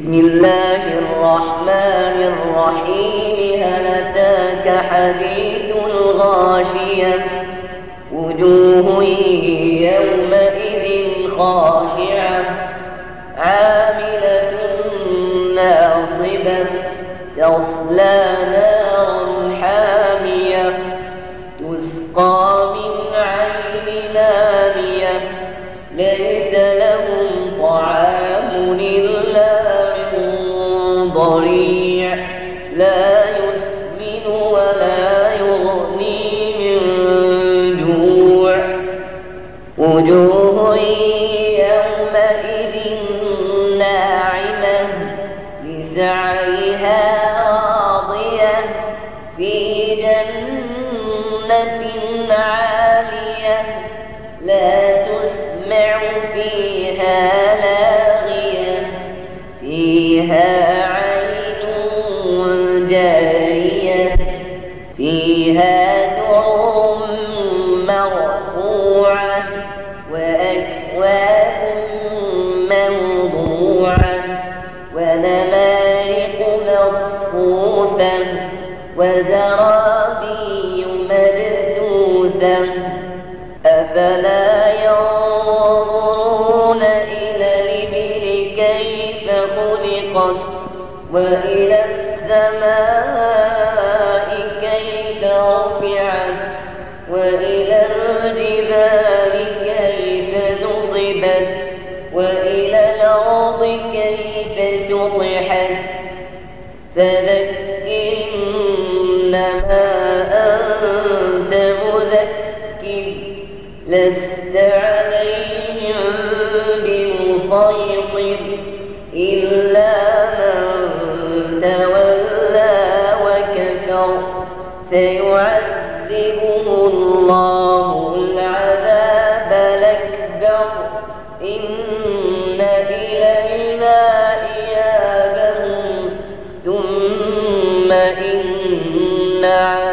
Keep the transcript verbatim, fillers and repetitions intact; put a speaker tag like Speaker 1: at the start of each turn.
Speaker 1: بسم الله الرحمن الرحيم. هل أتاك حديث الغاشية؟ وجوه يومئذ خاشعة عاملة ناصبة تصلى نارا حامية تسقى من عين آنية ليس لهم طعام إلا من ضريع لا يسمن ولا يغني من جوع. وجوه يومئذ ناعمة لسعيها راضية في جنة عالية لا تسمع فيها لاغية فيها عين جارية فيها سرر مرفوعة وأكواب موضوعة ونمارق مصفوفة وزرابي مبثوثة. أفلا ينظرون إلى الإبل كيف خلقت وإلى السماء كيف رفعت وإلى الجبال كيف نصبت وإلى الأرض كيف سطحت. فذكر إنما أنت مذكر لست عليهم بمسيطر إلا من تولى وكفر فيعذبه الله العذاب الأكبر. إن إلينا إيابهم ثم إن